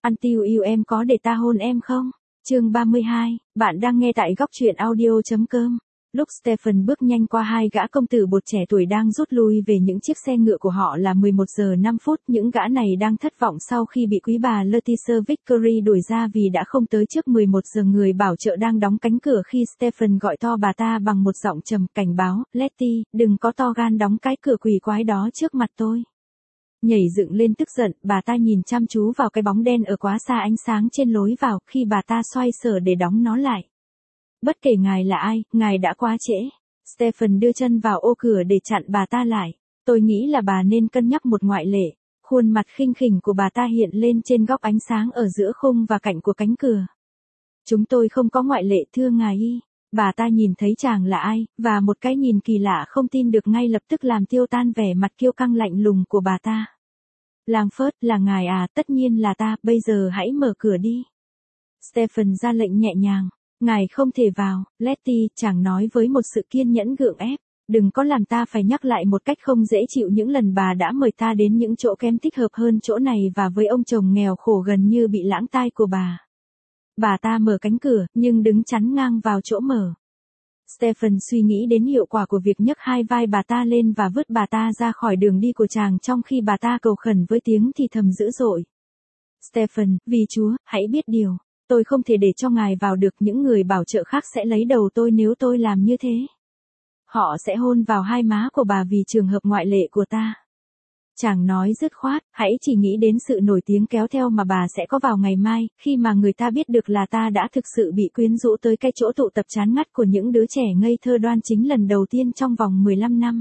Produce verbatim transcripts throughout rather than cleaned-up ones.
Ăn tiêu yêu em có để ta hôn em không? Chương ba mươi hai, bạn đang nghe tại góc truyện audio.com. Lúc Stephen bước nhanh qua hai gã công tử bột trẻ tuổi đang rút lui về những chiếc xe ngựa của họ là mười một giờ năm phút, những gã này đang thất vọng sau khi bị quý bà Letitia Vickery đuổi ra vì đã không tới trước mười một giờ. Người bảo trợ đang đóng cánh cửa khi Stephen gọi to bà ta bằng một giọng trầm, cảnh báo, Letty, đừng có to gan đóng cái cửa quỷ quái đó trước mặt tôi. Nhảy dựng lên tức giận, bà ta nhìn chăm chú vào cái bóng đen ở quá xa ánh sáng trên lối vào khi bà ta xoay sở để đóng nó lại. Bất kể ngài là ai, ngài đã quá trễ. Stephen đưa chân vào ô cửa để chặn bà ta lại. Tôi nghĩ là bà nên cân nhắc một ngoại lệ. Khuôn mặt khinh khỉnh của bà ta hiện lên trên góc ánh sáng ở giữa khung và cạnh của cánh cửa. Chúng tôi không có ngoại lệ thưa ngài y. Bà ta nhìn thấy chàng là ai, và một cái nhìn kỳ lạ không tin được ngay lập tức làm tiêu tan vẻ mặt kiêu căng lạnh lùng của bà ta. Langford, là ngài à? Tất nhiên là ta, bây giờ hãy mở cửa đi. Stephen ra lệnh nhẹ nhàng. Ngài không thể vào, Letty, chàng nói với một sự kiên nhẫn gượng ép. Đừng có làm ta phải nhắc lại một cách không dễ chịu những lần bà đã mời ta đến những chỗ kém thích hợp hơn chỗ này và với ông chồng nghèo khổ gần như bị lãng tai của bà. Bà ta mở cánh cửa, nhưng đứng chắn ngang vào chỗ mở. Stephen suy nghĩ đến hiệu quả của việc nhấc hai vai bà ta lên và vứt bà ta ra khỏi đường đi của chàng trong khi bà ta cầu khẩn với tiếng thì thầm dữ dội. Stephen, vì Chúa, hãy biết điều. Tôi không thể để cho ngài vào được, những người bảo trợ khác sẽ lấy đầu tôi nếu tôi làm như thế. Họ sẽ hôn vào hai má của bà vì trường hợp ngoại lệ của ta. Chàng nói dứt khoát, hãy chỉ nghĩ đến sự nổi tiếng kéo theo mà bà sẽ có vào ngày mai, khi mà người ta biết được là ta đã thực sự bị quyến rũ tới cái chỗ tụ tập chán ngắt của những đứa trẻ ngây thơ đoan chính lần đầu tiên trong vòng mười lăm năm.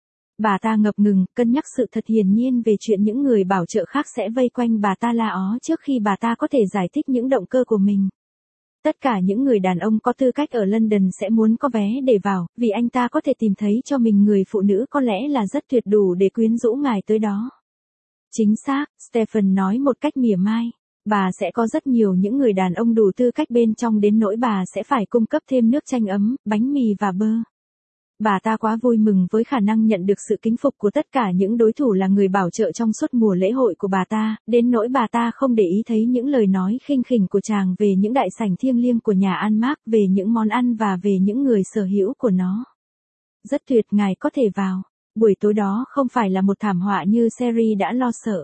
Bà ta ngập ngừng, cân nhắc sự thật hiển nhiên về chuyện những người bảo trợ khác sẽ vây quanh bà ta la ó trước khi bà ta có thể giải thích những động cơ của mình. Tất cả những người đàn ông có tư cách ở London sẽ muốn có vé để vào, vì anh ta có thể tìm thấy cho mình người phụ nữ có lẽ là rất tuyệt đủ để quyến rũ ngài tới đó. Chính xác, Stephen nói một cách mỉa mai. Bà sẽ có rất nhiều những người đàn ông đủ tư cách bên trong đến nỗi bà sẽ phải cung cấp thêm nước chanh ấm, bánh mì và bơ. Bà ta quá vui mừng với khả năng nhận được sự kính phục của tất cả những đối thủ là người bảo trợ trong suốt mùa lễ hội của bà ta, đến nỗi bà ta không để ý thấy những lời nói khinh khỉnh của chàng về những đại sảnh thiêng liêng của nhà ăn Mark, về những món ăn và về những người sở hữu của nó. Rất tuyệt, ngài có thể vào. Buổi tối đó không phải là một thảm họa như Sherry đã lo sợ.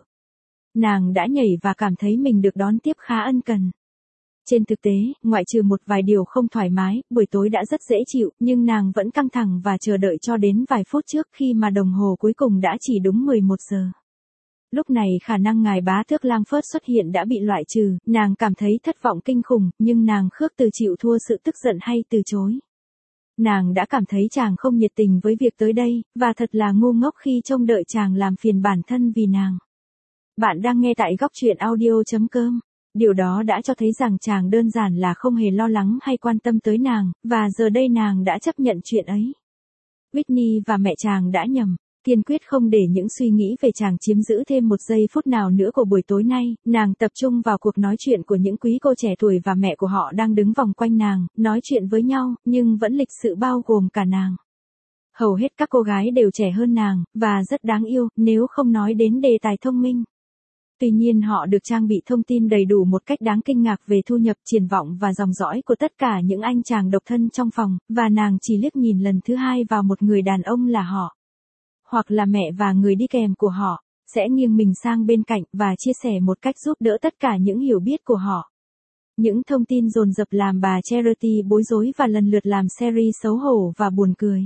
Nàng đã nhảy và cảm thấy mình được đón tiếp khá ân cần. Trên thực tế, ngoại trừ một vài điều không thoải mái, buổi tối đã rất dễ chịu, nhưng nàng vẫn căng thẳng và chờ đợi cho đến vài phút trước khi mà đồng hồ cuối cùng đã chỉ đúng mười một giờ. Lúc này khả năng ngài bá tước Langford xuất hiện đã bị loại trừ, nàng cảm thấy thất vọng kinh khủng, nhưng nàng khước từ chịu thua sự tức giận hay từ chối. Nàng đã cảm thấy chàng không nhiệt tình với việc tới đây, và thật là ngu ngốc khi trông đợi chàng làm phiền bản thân vì nàng. Bạn đang nghe tại góc truyện audio.com. Điều đó đã cho thấy rằng chàng đơn giản là không hề lo lắng hay quan tâm tới nàng, và giờ đây nàng đã chấp nhận chuyện ấy. Whitney và mẹ chàng đã nhầm, kiên quyết không để những suy nghĩ về chàng chiếm giữ thêm một giây phút nào nữa của buổi tối nay, nàng tập trung vào cuộc nói chuyện của những quý cô trẻ tuổi và mẹ của họ đang đứng vòng quanh nàng, nói chuyện với nhau, nhưng vẫn lịch sự bao gồm cả nàng. Hầu hết các cô gái đều trẻ hơn nàng, và rất đáng yêu, nếu không nói đến đề tài thông minh. Tuy nhiên họ được trang bị thông tin đầy đủ một cách đáng kinh ngạc về thu nhập, triển vọng và dòng dõi của tất cả những anh chàng độc thân trong phòng, và nàng chỉ liếc nhìn lần thứ hai vào một người đàn ông là họ. Hoặc là mẹ và người đi kèm của họ, sẽ nghiêng mình sang bên cạnh và chia sẻ một cách giúp đỡ tất cả những hiểu biết của họ. Những thông tin dồn dập làm bà Charity bối rối và lần lượt làm Sherry xấu hổ và buồn cười.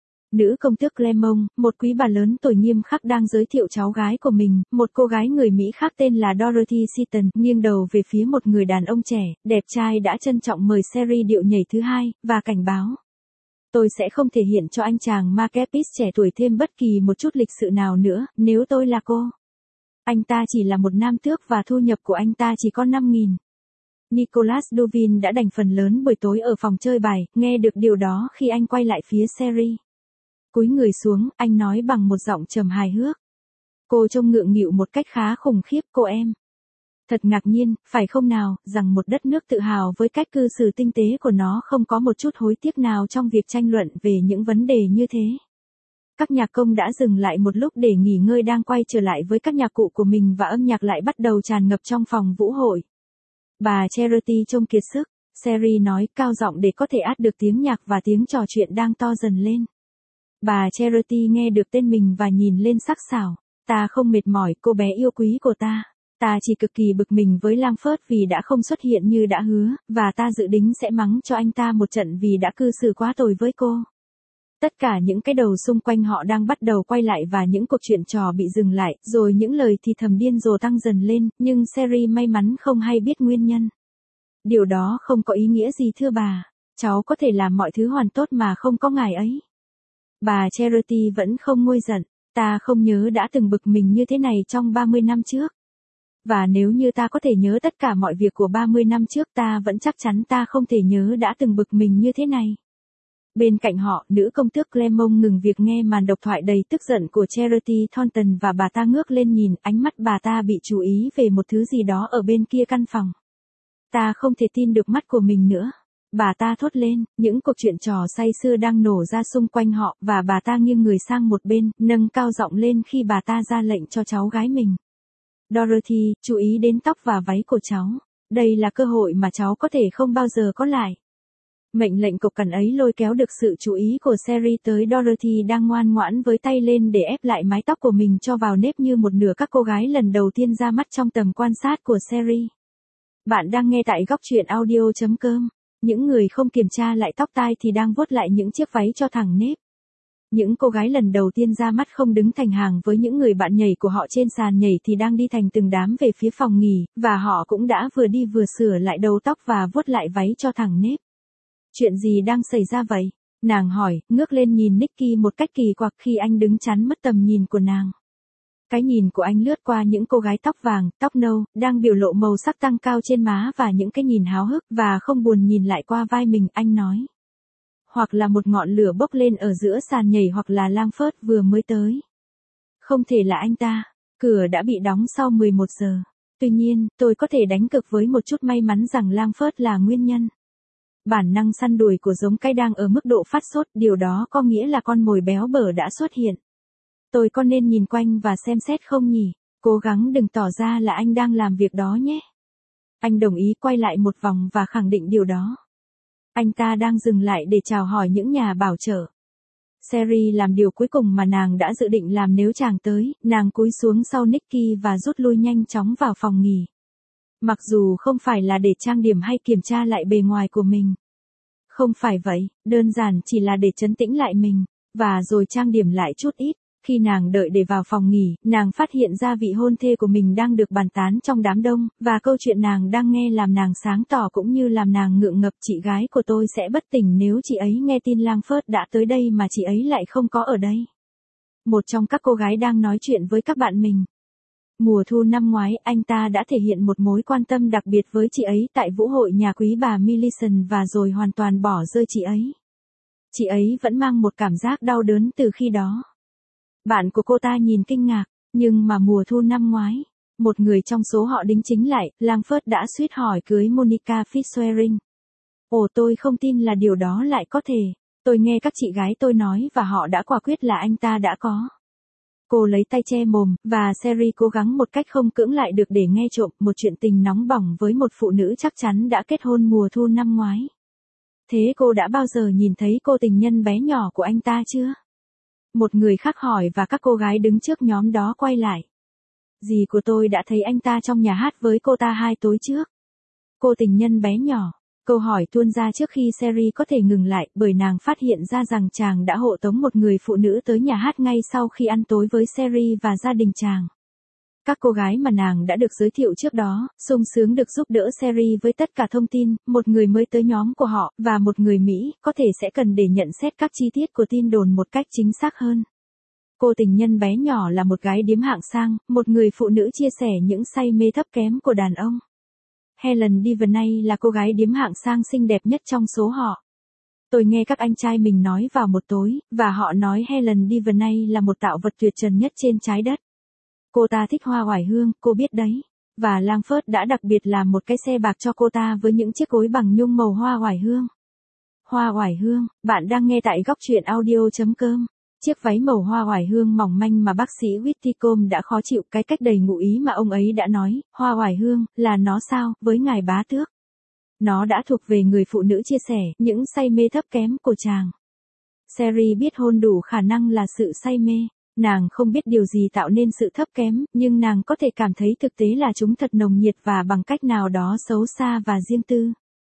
Nữ công tước Clermont, một quý bà lớn tuổi nghiêm khắc đang giới thiệu cháu gái của mình, một cô gái người Mỹ khác tên là Dorothy Seaton, nghiêng đầu về phía một người đàn ông trẻ, đẹp trai đã trân trọng mời Sherry điệu nhảy thứ hai, và cảnh báo. Tôi sẽ không thể hiện cho anh chàng Mark Epis trẻ tuổi thêm bất kỳ một chút lịch sự nào nữa, nếu tôi là cô. Anh ta chỉ là một nam tước và thu nhập của anh ta chỉ có năm nghìn. Nicholas Duvin đã dành phần lớn buổi tối ở phòng chơi bài, nghe được điều đó khi anh quay lại phía Sherry. Cúi người xuống, anh nói bằng một giọng trầm hài hước. Cô trông ngượng nghịu một cách khá khủng khiếp, cô em. Thật ngạc nhiên, phải không nào, rằng một đất nước tự hào với cách cư xử tinh tế của nó không có một chút hối tiếc nào trong việc tranh luận về những vấn đề như thế. Các nhạc công đã dừng lại một lúc để nghỉ ngơi đang quay trở lại với các nhạc cụ của mình và âm nhạc lại bắt đầu tràn ngập trong phòng vũ hội. Bà Charity trông kiệt sức, Sherry nói cao giọng để có thể át được tiếng nhạc và tiếng trò chuyện đang to dần lên. Bà Charity nghe được tên mình và nhìn lên sắc sảo. Ta không mệt mỏi, cô bé yêu quý của ta. Ta chỉ cực kỳ bực mình với Langford vì đã không xuất hiện như đã hứa, và ta dự định sẽ mắng cho anh ta một trận vì đã cư xử quá tồi với cô. Tất cả những cái đầu xung quanh họ đang bắt đầu quay lại và những cuộc chuyện trò bị dừng lại, rồi những lời thì thầm điên rồ tăng dần lên, nhưng Sherry may mắn không hay biết nguyên nhân. Điều đó không có ý nghĩa gì thưa bà. Cháu có thể làm mọi thứ hoàn tốt mà không có ngài ấy. Bà Charity vẫn không nguôi giận. Ta không nhớ đã từng bực mình như thế này trong ba mươi năm trước. Và nếu như ta có thể nhớ tất cả mọi việc của ba mươi năm trước ta vẫn chắc chắn ta không thể nhớ đã từng bực mình như thế này. Bên cạnh họ, nữ công tước Clermont ngừng việc nghe màn độc thoại đầy tức giận của Charity Thornton và bà ta ngước lên nhìn, ánh mắt bà ta bị chú ý về một thứ gì đó ở bên kia căn phòng. Ta không thể tin được mắt của mình nữa. Bà ta thốt lên, những cuộc chuyện trò say sưa đang nổ ra xung quanh họ và bà ta nghiêng người sang một bên, nâng cao giọng lên khi bà ta ra lệnh cho cháu gái mình. Dorothy, chú ý đến tóc và váy của cháu. Đây là cơ hội mà cháu có thể không bao giờ có lại. Mệnh lệnh cộc cằn ấy lôi kéo được sự chú ý của Sherry tới Dorothy đang ngoan ngoãn với tay lên để ép lại mái tóc của mình cho vào nếp như một nửa các cô gái lần đầu tiên ra mắt trong tầm quan sát của Sherry. Bạn đang nghe tại góc truyện audio chấm com. Những người không kiểm tra lại tóc tai thì đang vuốt lại những chiếc váy cho thẳng nếp. Những cô gái lần đầu tiên ra mắt không đứng thành hàng với những người bạn nhảy của họ trên sàn nhảy thì đang đi thành từng đám về phía phòng nghỉ, và họ cũng đã vừa đi vừa sửa lại đầu tóc và vuốt lại váy cho thẳng nếp. Chuyện gì đang xảy ra vậy? Nàng hỏi, ngước lên nhìn Nicky một cách kỳ quặc khi anh đứng chắn mất tầm nhìn của nàng. Cái nhìn của anh lướt qua những cô gái tóc vàng, tóc nâu, đang biểu lộ màu sắc tăng cao trên má và những cái nhìn háo hức và không buồn nhìn lại qua vai mình, anh nói. Hoặc là một ngọn lửa bốc lên ở giữa sàn nhảy hoặc là Langford vừa mới tới. Không thể là anh ta. Cửa đã bị đóng sau mười một giờ. Tuy nhiên, tôi có thể đánh cược với một chút may mắn rằng Langford là nguyên nhân. Bản năng săn đuổi của giống cây đang ở mức độ phát sốt, điều đó có nghĩa là con mồi béo bở đã xuất hiện. Tôi có nên nhìn quanh và xem xét không nhỉ? Cố gắng đừng tỏ ra là anh đang làm việc đó nhé. Anh đồng ý quay lại một vòng và khẳng định điều đó. Anh ta đang dừng lại để chào hỏi những nhà bảo trợ. Sherry làm điều cuối cùng mà nàng đã dự định làm nếu chàng tới, nàng cúi xuống sau Nicky và rút lui nhanh chóng vào phòng nghỉ. Mặc dù không phải là để trang điểm hay kiểm tra lại bề ngoài của mình. Không phải vậy, đơn giản chỉ là để trấn tĩnh lại mình, và rồi trang điểm lại chút ít. Khi nàng đợi để vào phòng nghỉ, nàng phát hiện ra vị hôn thê của mình đang được bàn tán trong đám đông, và câu chuyện nàng đang nghe làm nàng sáng tỏ cũng như làm nàng ngượng ngập. Chị gái của tôi sẽ bất tỉnh nếu chị ấy nghe tin Langford đã tới đây mà chị ấy lại không có ở đây. Một trong các cô gái đang nói chuyện với các bạn mình. Mùa thu năm ngoái, anh ta đã thể hiện một mối quan tâm đặc biệt với chị ấy tại vũ hội nhà quý bà Millicent và rồi hoàn toàn bỏ rơi chị ấy. Chị ấy vẫn mang một cảm giác đau đớn từ khi đó. Bạn của cô ta nhìn kinh ngạc, nhưng mà mùa thu năm ngoái, một người trong số họ đính chính lại, Langford đã suýt hỏi cưới Monica Fitzwaring. Ồ, tôi không tin là điều đó lại có thể. Tôi nghe các chị gái tôi nói và họ đã quả quyết là anh ta đã có. Cô lấy tay che mồm, và Sherry cố gắng một cách không cưỡng lại được để nghe trộm một chuyện tình nóng bỏng với một phụ nữ chắc chắn đã kết hôn mùa thu năm ngoái. Thế cô đã bao giờ nhìn thấy cô tình nhân bé nhỏ của anh ta chưa? Một người khác hỏi và các cô gái đứng trước nhóm đó quay lại. Dì của tôi đã thấy anh ta trong nhà hát với cô ta hai tối trước. Cô tình nhân bé nhỏ. Câu hỏi tuôn ra trước khi Sherry có thể ngừng lại, bởi nàng phát hiện ra rằng chàng đã hộ tống một người phụ nữ tới nhà hát ngay sau khi ăn tối với Sherry và gia đình chàng. Các cô gái mà nàng đã được giới thiệu trước đó, sung sướng được giúp đỡ Sherry với tất cả thông tin, một người mới tới nhóm của họ, và một người Mỹ, có thể sẽ cần để nhận xét các chi tiết của tin đồn một cách chính xác hơn. Cô tình nhân bé nhỏ là một gái điếm hạng sang, một người phụ nữ chia sẻ những say mê thấp kém của đàn ông. Helen Divernay là cô gái điếm hạng sang xinh đẹp nhất trong số họ. Tôi nghe các anh trai mình nói vào một tối, và họ nói Helen Divernay là một tạo vật tuyệt trần nhất trên trái đất. Cô ta thích hoa oải hương, cô biết đấy. Và Langford đã đặc biệt làm một cái xe bạc cho cô ta với những chiếc gối bằng nhung màu hoa oải hương. Hoa oải hương, bạn đang nghe tại góc truyện audio chấm com. Chiếc váy màu hoa oải hương mỏng manh mà bác sĩ Whitcomb đã khó chịu, cái cách đầy ngụ ý mà ông ấy đã nói, hoa oải hương, là nó sao, với ngài bá tước. Nó đã thuộc về người phụ nữ chia sẻ những say mê thấp kém của chàng. Sherry biết hôn đủ khả năng là sự say mê. Nàng không biết điều gì tạo nên sự thấp kém, nhưng nàng có thể cảm thấy thực tế là chúng thật nồng nhiệt và bằng cách nào đó xấu xa và riêng tư.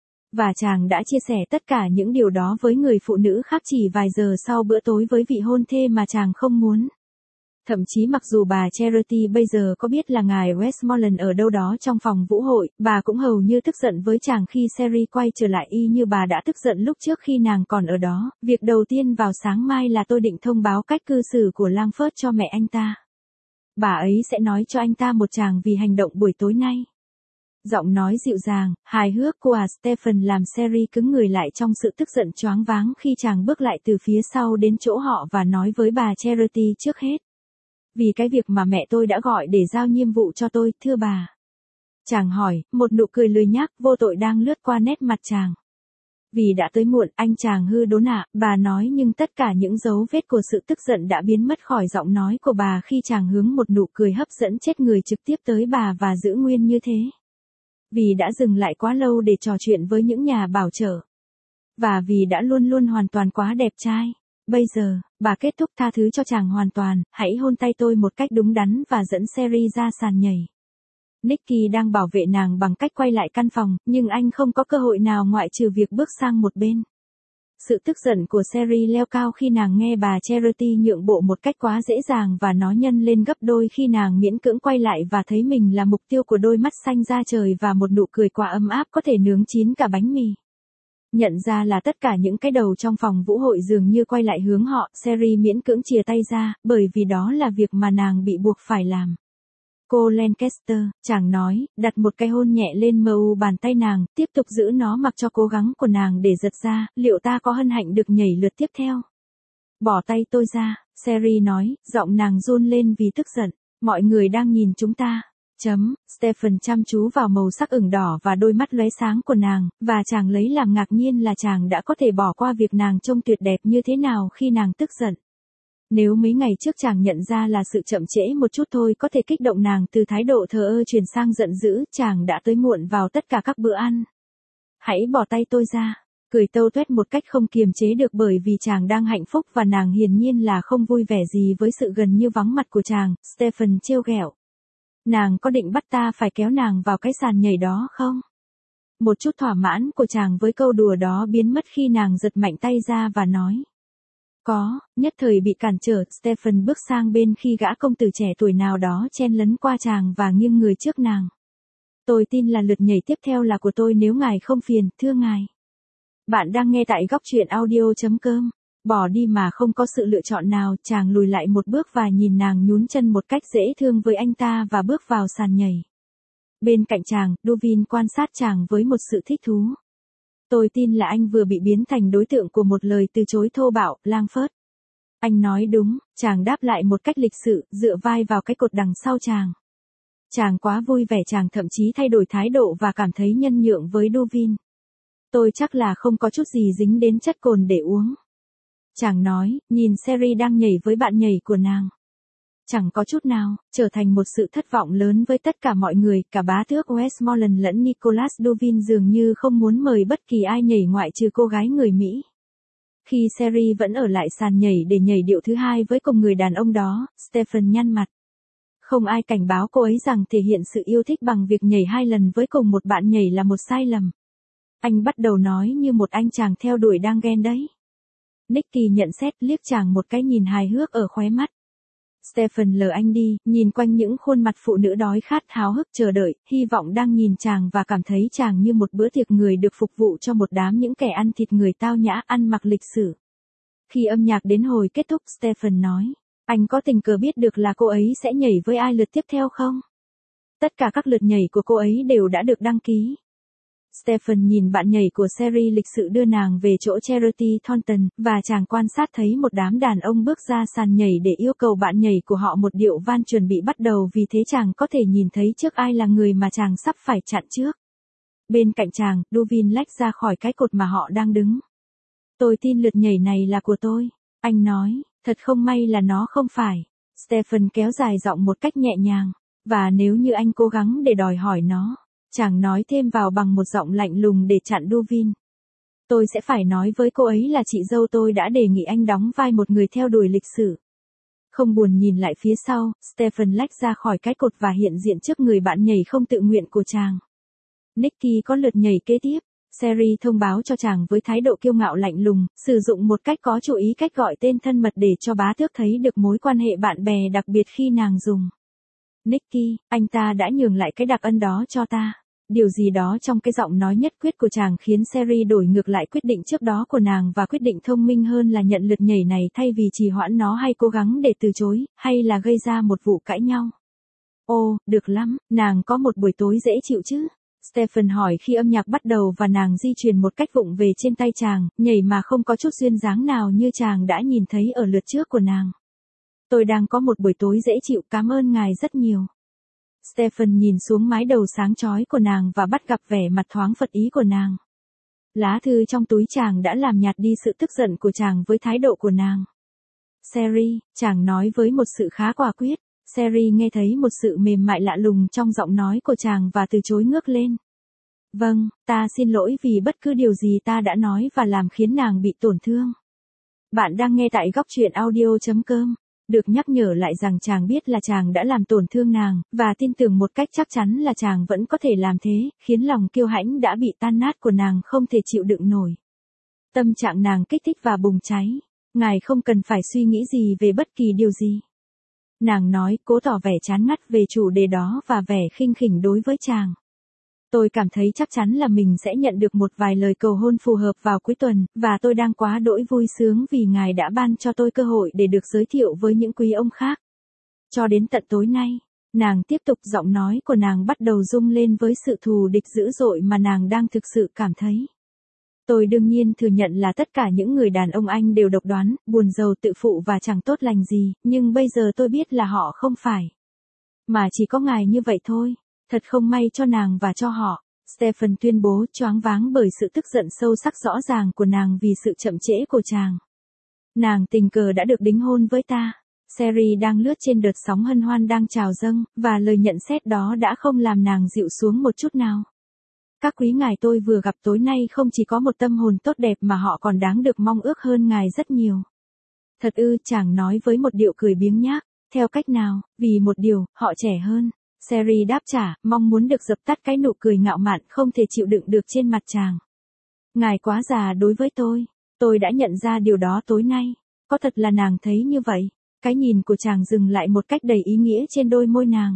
Và chàng đã chia sẻ tất cả những điều đó với người phụ nữ khác chỉ vài giờ sau bữa tối với vị hôn thê mà chàng không muốn. Thậm chí mặc dù bà Charity bây giờ có biết là ngài Westmoreland ở đâu đó trong phòng vũ hội, bà cũng hầu như tức giận với chàng khi Sherry quay trở lại y như bà đã tức giận lúc trước khi nàng còn ở đó. Việc đầu tiên vào sáng mai là tôi định thông báo cách cư xử của Langford cho mẹ anh ta. Bà ấy sẽ nói cho anh ta một tràng vì hành động buổi tối nay. Giọng nói dịu dàng, hài hước của Stephen làm Sherry cứng người lại trong sự tức giận choáng váng khi chàng bước lại từ phía sau đến chỗ họ và nói với bà Charity trước hết. Vì cái việc mà mẹ tôi đã gọi để giao nhiệm vụ cho tôi, thưa bà. Chàng hỏi, một nụ cười lười nhác, vô tội đang lướt qua nét mặt chàng. Vì đã tới muộn, anh chàng hư đốn ạ, bà nói, nhưng tất cả những dấu vết của sự tức giận đã biến mất khỏi giọng nói của bà khi chàng hướng một nụ cười hấp dẫn chết người trực tiếp tới bà và giữ nguyên như thế. Vì đã dừng lại quá lâu để trò chuyện với những nhà bảo trợ. Và vì đã luôn luôn hoàn toàn quá đẹp trai. Bây giờ, bà kết thúc tha thứ cho chàng hoàn toàn, hãy hôn tay tôi một cách đúng đắn và dẫn Sherry ra sàn nhảy. Nicky đang bảo vệ nàng bằng cách quay lại căn phòng, nhưng anh không có cơ hội nào ngoại trừ việc bước sang một bên. Sự tức giận của Sherry leo cao khi nàng nghe bà Charity nhượng bộ một cách quá dễ dàng và nó nhân lên gấp đôi khi nàng miễn cưỡng quay lại và thấy mình là mục tiêu của đôi mắt xanh da trời và một nụ cười quá ấm áp có thể nướng chín cả bánh mì. Nhận ra là tất cả những cái đầu trong phòng vũ hội dường như quay lại hướng họ, Sherry miễn cưỡng chìa tay ra, bởi vì đó là việc mà nàng bị buộc phải làm. Cô Lancaster, chàng nói, đặt một cái hôn nhẹ lên mờ u bàn tay nàng, tiếp tục giữ nó mặc cho cố gắng của nàng để giật ra, liệu ta có hân hạnh được nhảy lượt tiếp theo? Bỏ tay tôi ra, Sherry nói, giọng nàng run lên vì tức giận, mọi người đang nhìn chúng ta. Chấm, Stephen chăm chú vào màu sắc ửng đỏ và đôi mắt lóe sáng của nàng, và chàng lấy làm ngạc nhiên là chàng đã có thể bỏ qua việc nàng trông tuyệt đẹp như thế nào khi nàng tức giận. Nếu mấy ngày trước chàng nhận ra là sự chậm trễ một chút thôi có thể kích động nàng từ thái độ thờ ơ chuyển sang giận dữ, chàng đã tới muộn vào tất cả các bữa ăn. Hãy bỏ tay tôi ra, cười tâu tuét một cách không kiềm chế được bởi vì chàng đang hạnh phúc và nàng hiển nhiên là không vui vẻ gì với sự gần như vắng mặt của chàng, Stephen trêu ghẹo. Nàng có định bắt ta phải kéo nàng vào cái sàn nhảy đó không? Một chút thỏa mãn của chàng với câu đùa đó biến mất khi nàng giật mạnh tay ra và nói. Có, nhất thời bị cản trở, Stephen bước sang bên khi gã công tử trẻ tuổi nào đó chen lấn qua chàng và nghiêng người trước nàng. Tôi tin là lượt nhảy tiếp theo là của tôi nếu ngài không phiền, thưa ngài. Bạn đang nghe tại góc truyện audio chấm com. Bỏ đi mà không có sự lựa chọn nào, chàng lùi lại một bước và nhìn nàng nhún chân một cách dễ thương với anh ta và bước vào sàn nhảy. Bên cạnh chàng, Dovin quan sát chàng với một sự thích thú. Tôi tin là anh vừa bị biến thành đối tượng của một lời từ chối thô bạo, Langford. Anh nói đúng, chàng đáp lại một cách lịch sự, dựa vai vào cái cột đằng sau chàng. Chàng quá vui vẻ, chàng thậm chí thay đổi thái độ và cảm thấy nhân nhượng với Dovin. Tôi chắc là không có chút gì dính đến chất cồn để uống. Chàng nói, nhìn Sherry đang nhảy với bạn nhảy của nàng. Chẳng có chút nào, trở thành một sự thất vọng lớn với tất cả mọi người, cả bá tước Westmoreland lẫn Nicholas Dovin dường như không muốn mời bất kỳ ai nhảy ngoại trừ cô gái người Mỹ. Khi Sherry vẫn ở lại sàn nhảy để nhảy điệu thứ hai với cùng người đàn ông đó, Stephen nhăn mặt. Không ai cảnh báo cô ấy rằng thể hiện sự yêu thích bằng việc nhảy hai lần với cùng một bạn nhảy là một sai lầm. Anh bắt đầu nói như một anh chàng theo đuổi đang ghen đấy. Nicky nhận xét, liếc chàng một cái nhìn hài hước ở khóe mắt. Stephen lờ anh đi, nhìn quanh những khuôn mặt phụ nữ đói khát háo hức chờ đợi, hy vọng đang nhìn chàng và cảm thấy chàng như một bữa tiệc người được phục vụ cho một đám những kẻ ăn thịt người tao nhã ăn mặc lịch sử. Khi âm nhạc đến hồi kết thúc, Stephen nói, anh có tình cờ biết được là cô ấy sẽ nhảy với ai lượt tiếp theo không? Tất cả các lượt nhảy của cô ấy đều đã được đăng ký. Stephen nhìn bạn nhảy của Sherry lịch sự đưa nàng về chỗ Charity Thornton, và chàng quan sát thấy một đám đàn ông bước ra sàn nhảy để yêu cầu bạn nhảy của họ một điệu van chuẩn bị bắt đầu, vì thế chàng có thể nhìn thấy trước ai là người mà chàng sắp phải chặn trước. Bên cạnh chàng, Dovin lách ra khỏi cái cột mà họ đang đứng. Tôi tin lượt nhảy này là của tôi, anh nói, Thật không may là nó không phải. Stephen kéo dài giọng một cách nhẹ nhàng. Và nếu như anh cố gắng để đòi hỏi nó, chàng nói thêm vào bằng một giọng lạnh lùng để chặn Dovin. Tôi sẽ phải nói với cô ấy là chị dâu tôi đã đề nghị anh đóng vai một người theo đuổi lịch sử. Không buồn nhìn lại phía sau, Stephen lách ra khỏi cái cột và hiện diện trước người bạn nhảy không tự nguyện của chàng. Nicky có lượt nhảy kế tiếp. Sherry thông báo cho chàng với thái độ kiêu ngạo lạnh lùng, sử dụng một cách có chú ý cách gọi tên thân mật để cho bá tước thấy được mối quan hệ bạn bè đặc biệt khi nàng dùng. Nicky, anh ta đã nhường lại cái đặc ân đó cho ta. Điều gì đó trong cái giọng nói nhất quyết của chàng khiến Sherry đổi ngược lại quyết định trước đó của nàng và quyết định thông minh hơn là nhận lượt nhảy này thay vì trì hoãn nó hay cố gắng để từ chối, hay là gây ra một vụ cãi nhau. Ô, được lắm, nàng có một buổi tối dễ chịu chứ? Stephen hỏi khi âm nhạc bắt đầu và nàng di chuyển một cách vụng về trên tay chàng, nhảy mà không có chút duyên dáng nào như chàng đã nhìn thấy ở lượt trước của nàng. Tôi đang có một buổi tối dễ chịu, cảm ơn ngài rất nhiều. Stephen nhìn xuống mái đầu sáng chói của nàng và bắt gặp vẻ mặt thoáng phật ý của nàng. Lá thư trong túi chàng đã làm nhạt đi sự tức giận của chàng với thái độ của nàng. Sherry, chàng nói với một sự khá quả quyết. Sherry nghe thấy một sự mềm mại lạ lùng trong giọng nói của chàng và từ chối ngước lên. Vâng, ta xin lỗi vì bất cứ điều gì ta đã nói và làm khiến nàng bị tổn thương. Bạn đang nghe tại góc truyện audio chấm com. Được nhắc nhở lại rằng chàng biết là chàng đã làm tổn thương nàng, và tin tưởng một cách chắc chắn là chàng vẫn có thể làm thế, khiến lòng kiêu hãnh đã bị tan nát của nàng không thể chịu đựng nổi. Tâm trạng nàng kích thích và bùng cháy. Ngài không cần phải suy nghĩ gì về bất kỳ điều gì. Nàng nói, cố tỏ vẻ chán ngắt về chủ đề đó và vẻ khinh khỉnh đối với chàng. Tôi cảm thấy chắc chắn là mình sẽ nhận được một vài lời cầu hôn phù hợp vào cuối tuần, và tôi đang quá đỗi vui sướng vì ngài đã ban cho tôi cơ hội để được giới thiệu với những quý ông khác. Cho đến tận tối nay, nàng tiếp tục, giọng nói của nàng bắt đầu rung lên với sự thù địch dữ dội mà nàng đang thực sự cảm thấy. Tôi đương nhiên thừa nhận là tất cả những người đàn ông Anh đều độc đoán, buồn rầu, tự phụ và chẳng tốt lành gì, nhưng bây giờ tôi biết là họ không phải. Mà chỉ có ngài như vậy thôi. Thật không may cho nàng và cho họ. Stephen tuyên bố, choáng váng bởi sự tức giận sâu sắc rõ ràng của nàng vì sự chậm trễ của chàng. Nàng tình cờ đã được đính hôn với ta. Sherry đang lướt trên đợt sóng hân hoan đang trào dâng, và lời nhận xét đó đã không làm nàng dịu xuống một chút nào. Các quý ngài tôi vừa gặp tối nay không chỉ có một tâm hồn tốt đẹp mà họ còn đáng được mong ước hơn ngài rất nhiều. Thật ư, chàng nói với một điệu cười biếng nhác. Theo cách nào? Vì một điều, họ trẻ hơn. Sherry đáp trả, mong muốn được dập tắt cái nụ cười ngạo mạn không thể chịu đựng được trên mặt chàng. Ngài quá già đối với tôi. Tôi đã nhận ra điều đó tối nay. Có thật là nàng thấy như vậy? Cái nhìn của chàng dừng lại một cách đầy ý nghĩa trên đôi môi nàng.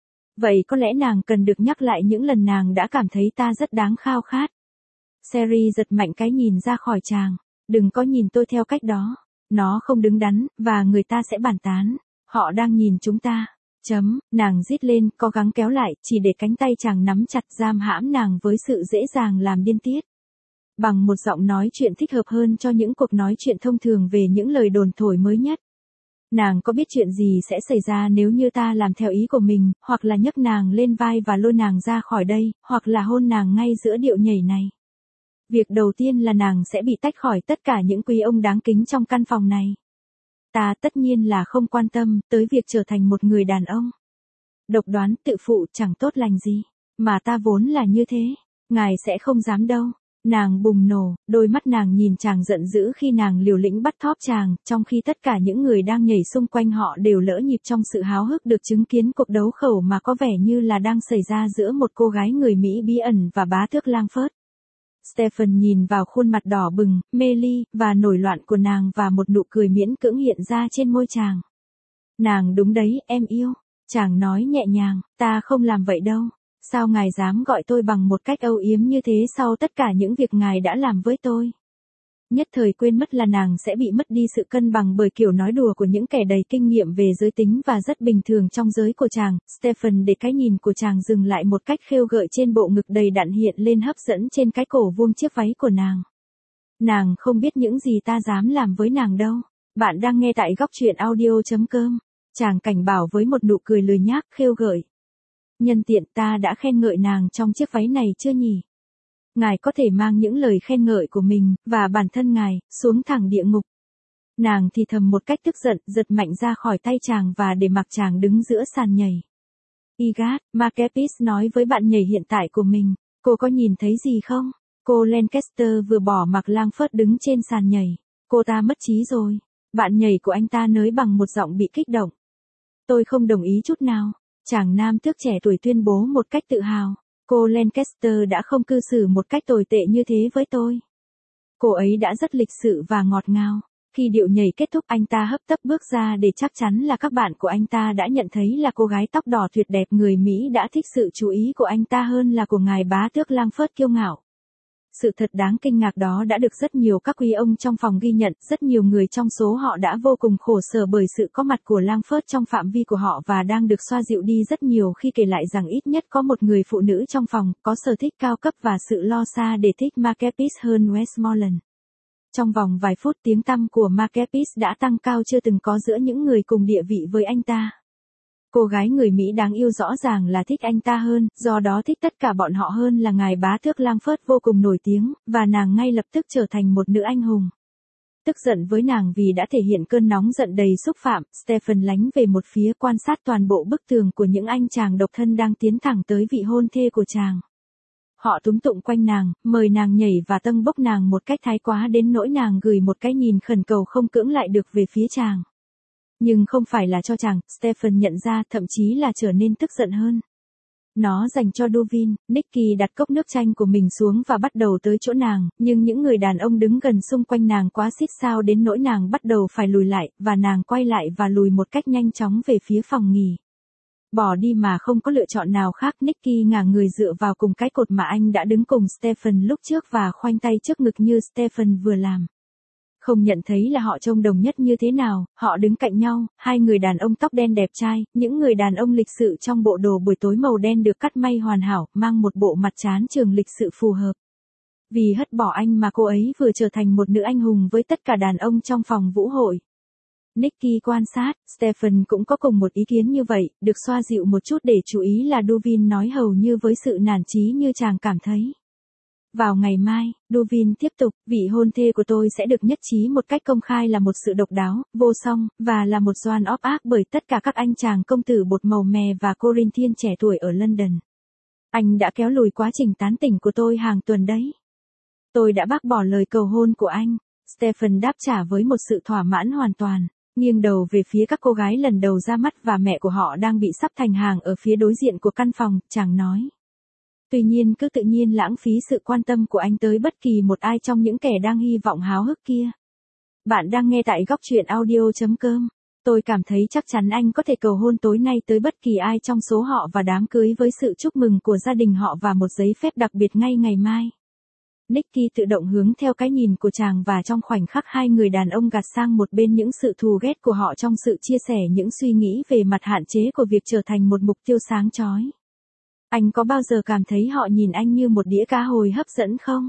Vậy có lẽ nàng cần được nhắc lại những lần nàng đã cảm thấy ta rất đáng khao khát. Sherry giật mạnh cái nhìn ra khỏi chàng. Đừng có nhìn tôi theo cách đó. Nó không đứng đắn, và người ta sẽ bàn tán. Họ đang nhìn chúng ta. Chấm, nàng rít lên, cố gắng kéo lại, chỉ để cánh tay chàng nắm chặt giam hãm nàng với sự dễ dàng làm điên tiết. Bằng một giọng nói chuyện thích hợp hơn cho những cuộc nói chuyện thông thường về những lời đồn thổi mới nhất. Nàng có biết chuyện gì sẽ xảy ra nếu như ta làm theo ý của mình, hoặc là nhấc nàng lên vai và lôi nàng ra khỏi đây, hoặc là hôn nàng ngay giữa điệu nhảy này. Việc đầu tiên là nàng sẽ bị tách khỏi tất cả những quý ông đáng kính trong căn phòng này. Ta tất nhiên là không quan tâm tới việc trở thành một người đàn ông độc đoán, tự phụ, chẳng tốt lành gì, mà ta vốn là như thế. Ngài sẽ không dám đâu. Nàng bùng nổ, đôi mắt nàng nhìn chàng giận dữ khi nàng liều lĩnh bắt thóp chàng, trong khi tất cả những người đang nhảy xung quanh họ đều lỡ nhịp trong sự háo hức được chứng kiến cuộc đấu khẩu mà có vẻ như là đang xảy ra giữa một cô gái người Mỹ bí ẩn và bá tước Langford. Stephen nhìn vào khuôn mặt đỏ bừng, mê ly, và nổi loạn của nàng và một nụ cười miễn cưỡng hiện ra trên môi chàng. Nàng đúng đấy, em yêu. Chàng nói nhẹ nhàng, ta không làm vậy đâu. Sao ngài dám gọi tôi bằng một cách âu yếm như thế sau tất cả những việc ngài đã làm với tôi? Nhất thời quên mất là nàng sẽ bị mất đi sự cân bằng bởi kiểu nói đùa của những kẻ đầy kinh nghiệm về giới tính và rất bình thường trong giới của chàng. Stephen để cái nhìn của chàng dừng lại một cách khêu gợi trên bộ ngực đầy đặn hiện lên hấp dẫn trên cái cổ vuông chiếc váy của nàng. Nàng không biết những gì ta dám làm với nàng đâu. Bạn đang nghe tại góc truyện audio chấm com. Chàng cảnh bảo với một nụ cười lười nhác khêu gợi. Nhân tiện ta đã khen ngợi nàng trong chiếc váy này chưa nhỉ? Ngài có thể mang những lời khen ngợi của mình, và bản thân ngài, xuống thẳng địa ngục. Nàng thì thầm một cách tức giận, giật mạnh ra khỏi tay chàng và để mặc chàng đứng giữa sàn nhảy. Igat, Markepis nói với bạn nhảy hiện tại của mình, cô có nhìn thấy gì không? Cô Lancaster vừa bỏ mặc Langford đứng trên sàn nhảy. Cô ta mất trí rồi. Bạn nhảy của anh ta nới bằng một giọng bị kích động. Tôi không đồng ý chút nào. Chàng nam tước trẻ tuổi tuyên bố một cách tự hào. Cô Lancaster đã không cư xử một cách tồi tệ như thế với tôi. Cô ấy đã rất lịch sự và ngọt ngào. Khi điệu nhảy kết thúc anh ta hấp tấp bước ra để chắc chắn là các bạn của anh ta đã nhận thấy là cô gái tóc đỏ tuyệt đẹp người Mỹ đã thích sự chú ý của anh ta hơn là của ngài bá tước Langford kiêu ngạo. Sự thật đáng kinh ngạc đó đã được rất nhiều các quý ông trong phòng ghi nhận, rất nhiều người trong số họ đã vô cùng khổ sở bởi sự có mặt của Langford trong phạm vi của họ và đang được xoa dịu đi rất nhiều khi kể lại rằng ít nhất có một người phụ nữ trong phòng, có sở thích cao cấp và sự lo xa để thích Markepis hơn Westmoreland. Trong vòng vài phút tiếng tăm của Markepis đã tăng cao chưa từng có giữa những người cùng địa vị với anh ta. Cô gái người Mỹ đáng yêu rõ ràng là thích anh ta hơn, do đó thích tất cả bọn họ hơn là ngài bá tước Langford vô cùng nổi tiếng, và nàng ngay lập tức trở thành một nữ anh hùng. Tức giận với nàng vì đã thể hiện cơn nóng giận đầy xúc phạm, Stephen lánh về một phía quan sát toàn bộ bức tường của những anh chàng độc thân đang tiến thẳng tới vị hôn thê của chàng. Họ túm tụng quanh nàng, mời nàng nhảy và tâng bốc nàng một cách thái quá đến nỗi nàng gửi một cái nhìn khẩn cầu không cưỡng lại được về phía chàng. Nhưng không phải là cho chàng, Stephen nhận ra, thậm chí là trở nên tức giận hơn. Nó dành cho Duvin. Nicky đặt cốc nước chanh của mình xuống và bắt đầu tới chỗ nàng, nhưng những người đàn ông đứng gần xung quanh nàng quá xít sao đến nỗi nàng bắt đầu phải lùi lại, và nàng quay lại và lùi một cách nhanh chóng về phía phòng nghỉ. Bỏ đi mà không có lựa chọn nào khác, Nicky ngả người dựa vào cùng cái cột mà anh đã đứng cùng Stephen lúc trước và khoanh tay trước ngực như Stephen vừa làm. Không nhận thấy là họ trông đồng nhất như thế nào, họ đứng cạnh nhau, hai người đàn ông tóc đen đẹp trai, những người đàn ông lịch sự trong bộ đồ buổi tối màu đen được cắt may hoàn hảo, mang một bộ mặt trán trường lịch sự phù hợp. Vì hất bỏ anh mà cô ấy vừa trở thành một nữ anh hùng với tất cả đàn ông trong phòng vũ hội. Nicky quan sát, Stephen cũng có cùng một ý kiến như vậy, được xoa dịu một chút để chú ý là Duvin nói hầu như với sự nản chí như chàng cảm thấy. Vào ngày mai, Duvin tiếp tục, vị hôn thê của tôi sẽ được nhất trí một cách công khai là một sự độc đáo, vô song, và là một doan óp ác bởi tất cả các anh chàng công tử bột màu mè và Corinthian trẻ tuổi ở London. Anh đã kéo lùi quá trình tán tỉnh của tôi hàng tuần đấy. Tôi đã bác bỏ lời cầu hôn của anh. Stephen đáp trả với một sự thỏa mãn hoàn toàn, nghiêng đầu về phía các cô gái lần đầu ra mắt và mẹ của họ đang bị sắp thành hàng ở phía đối diện của căn phòng, chàng nói. Tuy nhiên cứ tự nhiên lãng phí sự quan tâm của anh tới bất kỳ một ai trong những kẻ đang hy vọng háo hức kia. Bạn đang nghe tại góc truyện audio chấm com. Tôi cảm thấy chắc chắn anh có thể cầu hôn tối nay tới bất kỳ ai trong số họ và đám cưới với sự chúc mừng của gia đình họ và một giấy phép đặc biệt ngay ngày mai. Nicky tự động hướng theo cái nhìn của chàng và trong khoảnh khắc hai người đàn ông gạt sang một bên những sự thù ghét của họ trong sự chia sẻ những suy nghĩ về mặt hạn chế của việc trở thành một mục tiêu sáng chói. Anh có bao giờ cảm thấy họ nhìn anh như một đĩa cá hồi hấp dẫn không?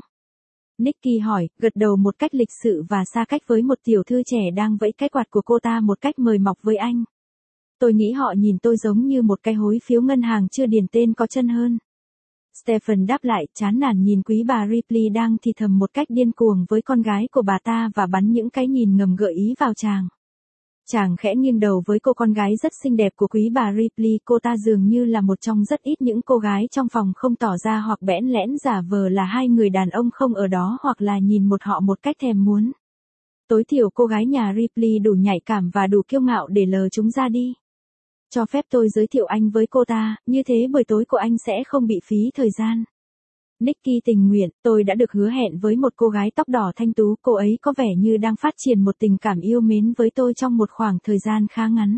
Nicky hỏi, gật đầu một cách lịch sự và xa cách với một tiểu thư trẻ đang vẫy cái quạt của cô ta một cách mời mọc với anh. Tôi nghĩ họ nhìn tôi giống như một cái hối phiếu ngân hàng chưa điền tên có chân hơn. Stephen đáp lại, chán nản nhìn quý bà Ripley đang thì thầm một cách điên cuồng với con gái của bà ta và bắn những cái nhìn ngầm gợi ý vào chàng. Chàng khẽ nghiêng đầu với cô con gái rất xinh đẹp của quý bà Ripley, cô ta dường như là một trong rất ít những cô gái trong phòng không tỏ ra hoặc bẽn lẽn giả vờ là hai người đàn ông không ở đó hoặc là nhìn một họ một cách thèm muốn. Tối thiểu cô gái nhà Ripley đủ nhạy cảm và đủ kiêu ngạo để lờ chúng ra đi. Cho phép tôi giới thiệu anh với cô ta, như thế buổi tối của anh sẽ không bị phí thời gian. Nicky tình nguyện, tôi đã được hứa hẹn với một cô gái tóc đỏ thanh tú, cô ấy có vẻ như đang phát triển một tình cảm yêu mến với tôi trong một khoảng thời gian khá ngắn.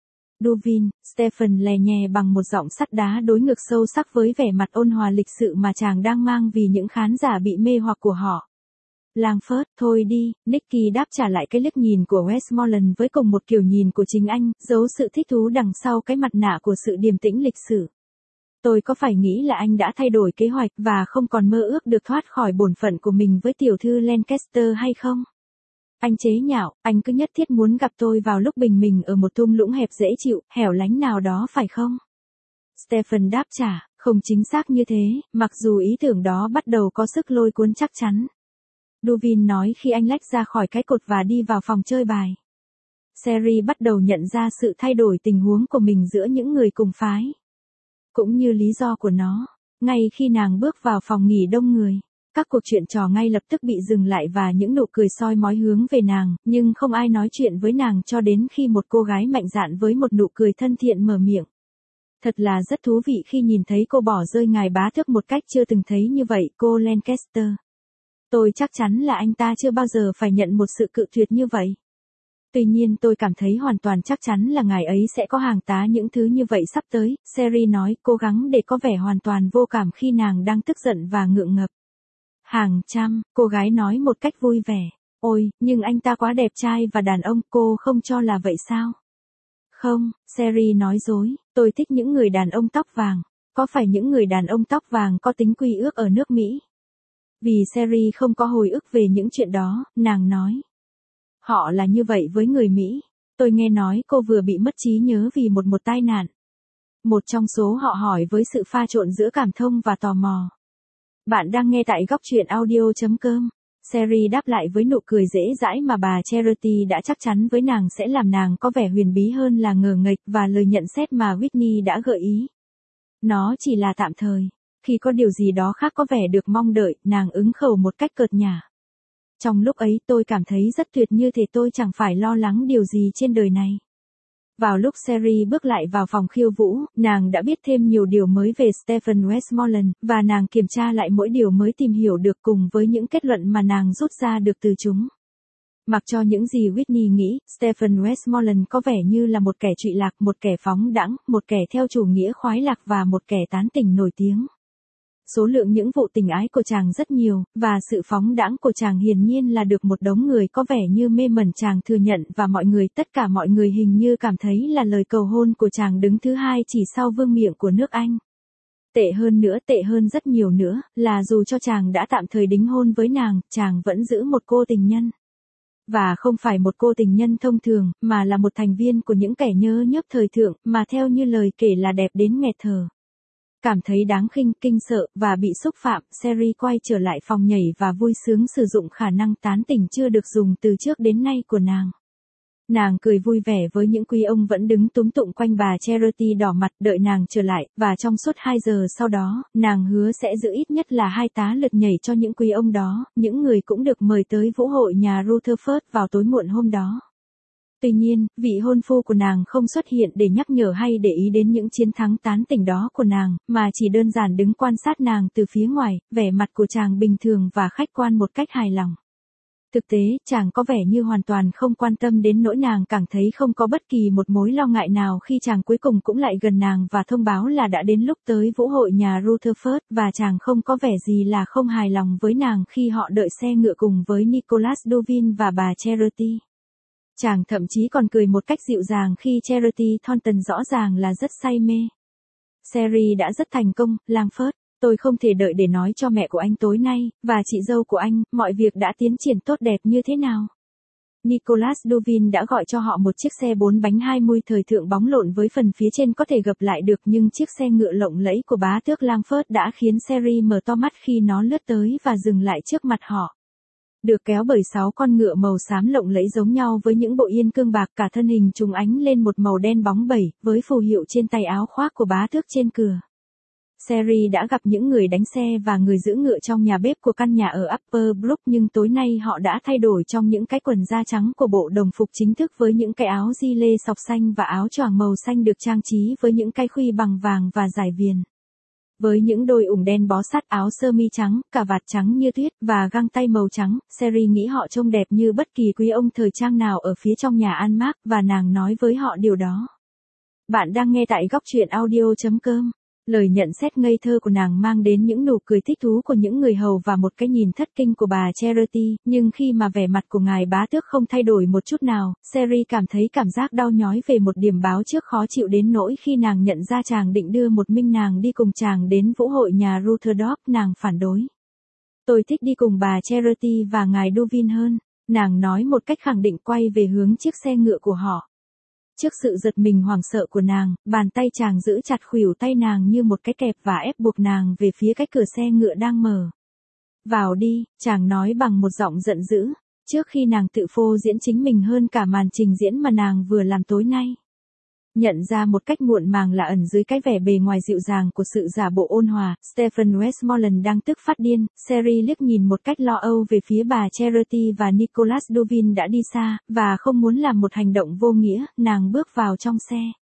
Duvin, Stephen lè nhè bằng một giọng sắt đá đối ngược sâu sắc với vẻ mặt ôn hòa lịch sự mà chàng đang mang vì những khán giả bị mê hoặc của họ. Langford, thôi đi, Nicky đáp trả lại cái liếc nhìn của Westmoreland với cùng một kiểu nhìn của chính anh, giấu sự thích thú đằng sau cái mặt nạ của sự điềm tĩnh lịch sử. Tôi có phải nghĩ là anh đã thay đổi kế hoạch và không còn mơ ước được thoát khỏi bổn phận của mình với tiểu thư Lancaster hay không? Anh chế nhạo, anh cứ nhất thiết muốn gặp tôi vào lúc bình minh ở một thung lũng hẹp dễ chịu, hẻo lánh nào đó phải không? Stephen đáp trả, không chính xác như thế, mặc dù ý tưởng đó bắt đầu có sức lôi cuốn chắc chắn. Duvin nói khi anh lách ra khỏi cái cột và đi vào phòng chơi bài. Sherry bắt đầu nhận ra sự thay đổi tình huống của mình giữa những người cùng phái. Cũng như lý do của nó. Ngay khi nàng bước vào phòng nghỉ đông người, các cuộc chuyện trò ngay lập tức bị dừng lại và những nụ cười soi mói hướng về nàng, nhưng không ai nói chuyện với nàng cho đến khi một cô gái mạnh dạn với một nụ cười thân thiện mở miệng. Thật là rất thú vị khi nhìn thấy cô bỏ rơi ngài bá tước một cách chưa từng thấy như vậy, cô Lancaster. Tôi chắc chắn là anh ta chưa bao giờ phải nhận một sự cự tuyệt như vậy. Tuy nhiên tôi cảm thấy hoàn toàn chắc chắn là ngài ấy sẽ có hàng tá những thứ như vậy sắp tới, Sherry nói, cố gắng để có vẻ hoàn toàn vô cảm khi nàng đang tức giận và ngượng ngập. Hàng trăm, cô gái nói một cách vui vẻ. Ôi, nhưng anh ta quá đẹp trai và đàn ông, cô không cho là vậy sao? Không, Sherry nói dối, tôi thích những người đàn ông tóc vàng. Có phải những người đàn ông tóc vàng có tính quy ước ở nước Mỹ? Vì Sherry không có hồi ức về những chuyện đó, nàng nói. Họ là như vậy với người Mỹ. Tôi nghe nói cô vừa bị mất trí nhớ vì một một tai nạn. Một trong số họ hỏi với sự pha trộn giữa cảm thông và tò mò. Bạn đang nghe tại góc truyện audio chấm com. Sherry đáp lại với nụ cười dễ dãi mà bà Charity đã chắc chắn với nàng sẽ làm nàng có vẻ huyền bí hơn là ngờ nghệch và lời nhận xét mà Whitney đã gợi ý. Nó chỉ là tạm thời. Khi có điều gì đó khác có vẻ được mong đợi, nàng ứng khẩu một cách cợt nhả. Trong lúc ấy tôi cảm thấy rất tuyệt như thể tôi chẳng phải lo lắng điều gì trên đời này. Vào lúc Sherry bước lại vào phòng khiêu vũ, nàng đã biết thêm nhiều điều mới về Stephen Westmoreland, và nàng kiểm tra lại mỗi điều mới tìm hiểu được cùng với những kết luận mà nàng rút ra được từ chúng. Mặc cho những gì Whitney nghĩ, Stephen Westmoreland có vẻ như là một kẻ trụy lạc, một kẻ phóng đãng, một kẻ theo chủ nghĩa khoái lạc và một kẻ tán tỉnh nổi tiếng. Số lượng những vụ tình ái của chàng rất nhiều, và sự phóng đãng của chàng hiển nhiên là được một đống người có vẻ như mê mẩn chàng thừa nhận, và mọi người, tất cả mọi người hình như cảm thấy là lời cầu hôn của chàng đứng thứ hai chỉ sau vương miện của nước Anh. Tệ hơn nữa, tệ hơn rất nhiều nữa, là dù cho chàng đã tạm thời đính hôn với nàng, chàng vẫn giữ một cô tình nhân. Và không phải một cô tình nhân thông thường, mà là một thành viên của những kẻ nhơ nhớp thời thượng, mà theo như lời kể là đẹp đến nghẹt thở. Cảm thấy đáng khinh, kinh sợ, và bị xúc phạm, Sherry quay trở lại phòng nhảy và vui sướng sử dụng khả năng tán tỉnh chưa được dùng từ trước đến nay của nàng. Nàng cười vui vẻ với những quý ông vẫn đứng túm tụng quanh bà Charity đỏ mặt đợi nàng trở lại, và trong suốt hai giờ sau đó, nàng hứa sẽ giữ ít nhất là hai tá lượt nhảy cho những quý ông đó, những người cũng được mời tới vũ hội nhà Rutherford vào tối muộn hôm đó. Tuy nhiên, vị hôn phu của nàng không xuất hiện để nhắc nhở hay để ý đến những chiến thắng tán tỉnh đó của nàng, mà chỉ đơn giản đứng quan sát nàng từ phía ngoài, vẻ mặt của chàng bình thường và khách quan một cách hài lòng. Thực tế, chàng có vẻ như hoàn toàn không quan tâm đến nỗi nàng cảm thấy không có bất kỳ một mối lo ngại nào khi chàng cuối cùng cũng lại gần nàng và thông báo là đã đến lúc tới vũ hội nhà Rutherford, và chàng không có vẻ gì là không hài lòng với nàng khi họ đợi xe ngựa cùng với Nicholas Duvin và bà Charity. Chàng thậm chí còn cười một cách dịu dàng khi Charity Thornton rõ ràng là rất say mê. Sherry đã rất thành công, Langford. Tôi không thể đợi để nói cho mẹ của anh tối nay, và chị dâu của anh, mọi việc đã tiến triển tốt đẹp như thế nào. Nicholas Duvin đã gọi cho họ một chiếc xe bốn bánh hai mui thời thượng bóng lộn với phần phía trên có thể gập lại được, nhưng chiếc xe ngựa lộng lẫy của bá tước Langford đã khiến Sherry mở to mắt khi nó lướt tới và dừng lại trước mặt họ. Được kéo bởi sáu con ngựa màu xám lộng lẫy giống nhau với những bộ yên cương bạc, cả thân hình chúng ánh lên một màu đen bóng bẩy, với phù hiệu trên tay áo khoác của bá tước trên cửa. Sherry đã gặp những người đánh xe và người giữ ngựa trong nhà bếp của căn nhà ở Upper Brook, nhưng tối nay họ đã thay đổi trong những cái quần da trắng của bộ đồng phục chính thức với những cái áo gi lê sọc xanh và áo choàng màu xanh được trang trí với những cái khuy bằng vàng và dải viền. Với những đôi ủng đen bó sát, áo sơ mi trắng, cà vạt trắng như tuyết, và găng tay màu trắng, Sherry nghĩ họ trông đẹp như bất kỳ quý ông thời trang nào ở phía trong nhà ăn Mark, và nàng nói với họ điều đó. Bạn đang nghe tại góc truyện audio chấm com. Lời nhận xét ngây thơ của nàng mang đến những nụ cười thích thú của những người hầu và một cái nhìn thất kinh của bà Charity, nhưng khi mà vẻ mặt của ngài bá tước không thay đổi một chút nào, Sherry cảm thấy cảm giác đau nhói về một điểm báo trước khó chịu đến nỗi khi nàng nhận ra chàng định đưa một mình nàng đi cùng chàng đến vũ hội nhà Rutherford, nàng phản đối. Tôi thích đi cùng bà Charity và ngài Duvin hơn, nàng nói một cách khẳng định quay về hướng chiếc xe ngựa của họ. Trước sự giật mình hoảng sợ của nàng, bàn tay chàng giữ chặt khuỷu tay nàng như một cái kẹp và ép buộc nàng về phía cái cửa xe ngựa đang mở. Vào đi, chàng nói bằng một giọng giận dữ, trước khi nàng tự phô diễn chính mình hơn cả màn trình diễn mà nàng vừa làm tối nay. Nhận ra một cách muộn màng là ẩn dưới cái vẻ bề ngoài dịu dàng của sự giả bộ ôn hòa, Stephen Westmoreland đang tức phát điên. Sherry liếc nhìn một cách lo âu về phía bà Charity và Nicholas Duvin đã đi xa, và không muốn làm một hành động vô nghĩa, nàng bước vào trong xe.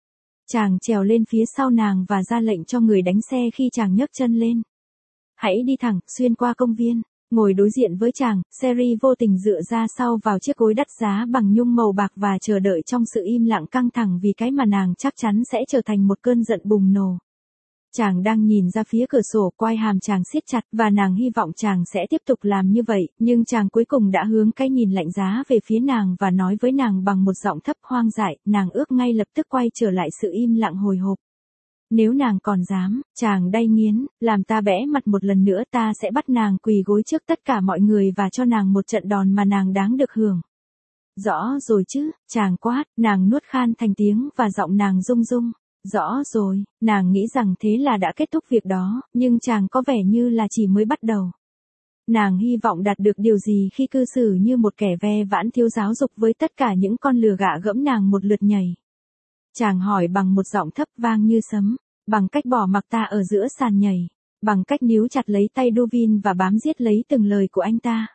Chàng trèo lên phía sau nàng và ra lệnh cho người đánh xe khi chàng nhấc chân lên. Hãy đi thẳng, xuyên qua công viên. Ngồi đối diện với chàng, Sherry vô tình dựa ra sau vào chiếc gối đắt giá bằng nhung màu bạc và chờ đợi trong sự im lặng căng thẳng vì cái mà nàng chắc chắn sẽ trở thành một cơn giận bùng nổ. Chàng đang nhìn ra phía cửa sổ, quai hàm chàng siết chặt và nàng hy vọng chàng sẽ tiếp tục làm như vậy, nhưng chàng cuối cùng đã hướng cái nhìn lạnh giá về phía nàng và nói với nàng bằng một giọng thấp hoang dại, nàng ước ngay lập tức quay trở lại sự im lặng hồi hộp. Nếu nàng còn dám, chàng đay nghiến, làm ta bẽ mặt một lần nữa, ta sẽ bắt nàng quỳ gối trước tất cả mọi người và cho nàng một trận đòn mà nàng đáng được hưởng. Rõ rồi chứ, chàng quát, nàng nuốt khan thành tiếng và giọng nàng rung rung. Rõ rồi, nàng nghĩ rằng thế là đã kết thúc việc đó, nhưng chàng có vẻ như là chỉ mới bắt đầu. Nàng hy vọng đạt được điều gì khi cư xử như một kẻ ve vãn thiếu giáo dục với tất cả những con lừa gạ gẫm nàng một lượt nhảy. Chàng hỏi bằng một giọng thấp vang như sấm, bằng cách bỏ mặc ta ở giữa sàn nhảy, bằng cách níu chặt lấy tay Duvin và bám giết lấy từng lời của anh ta.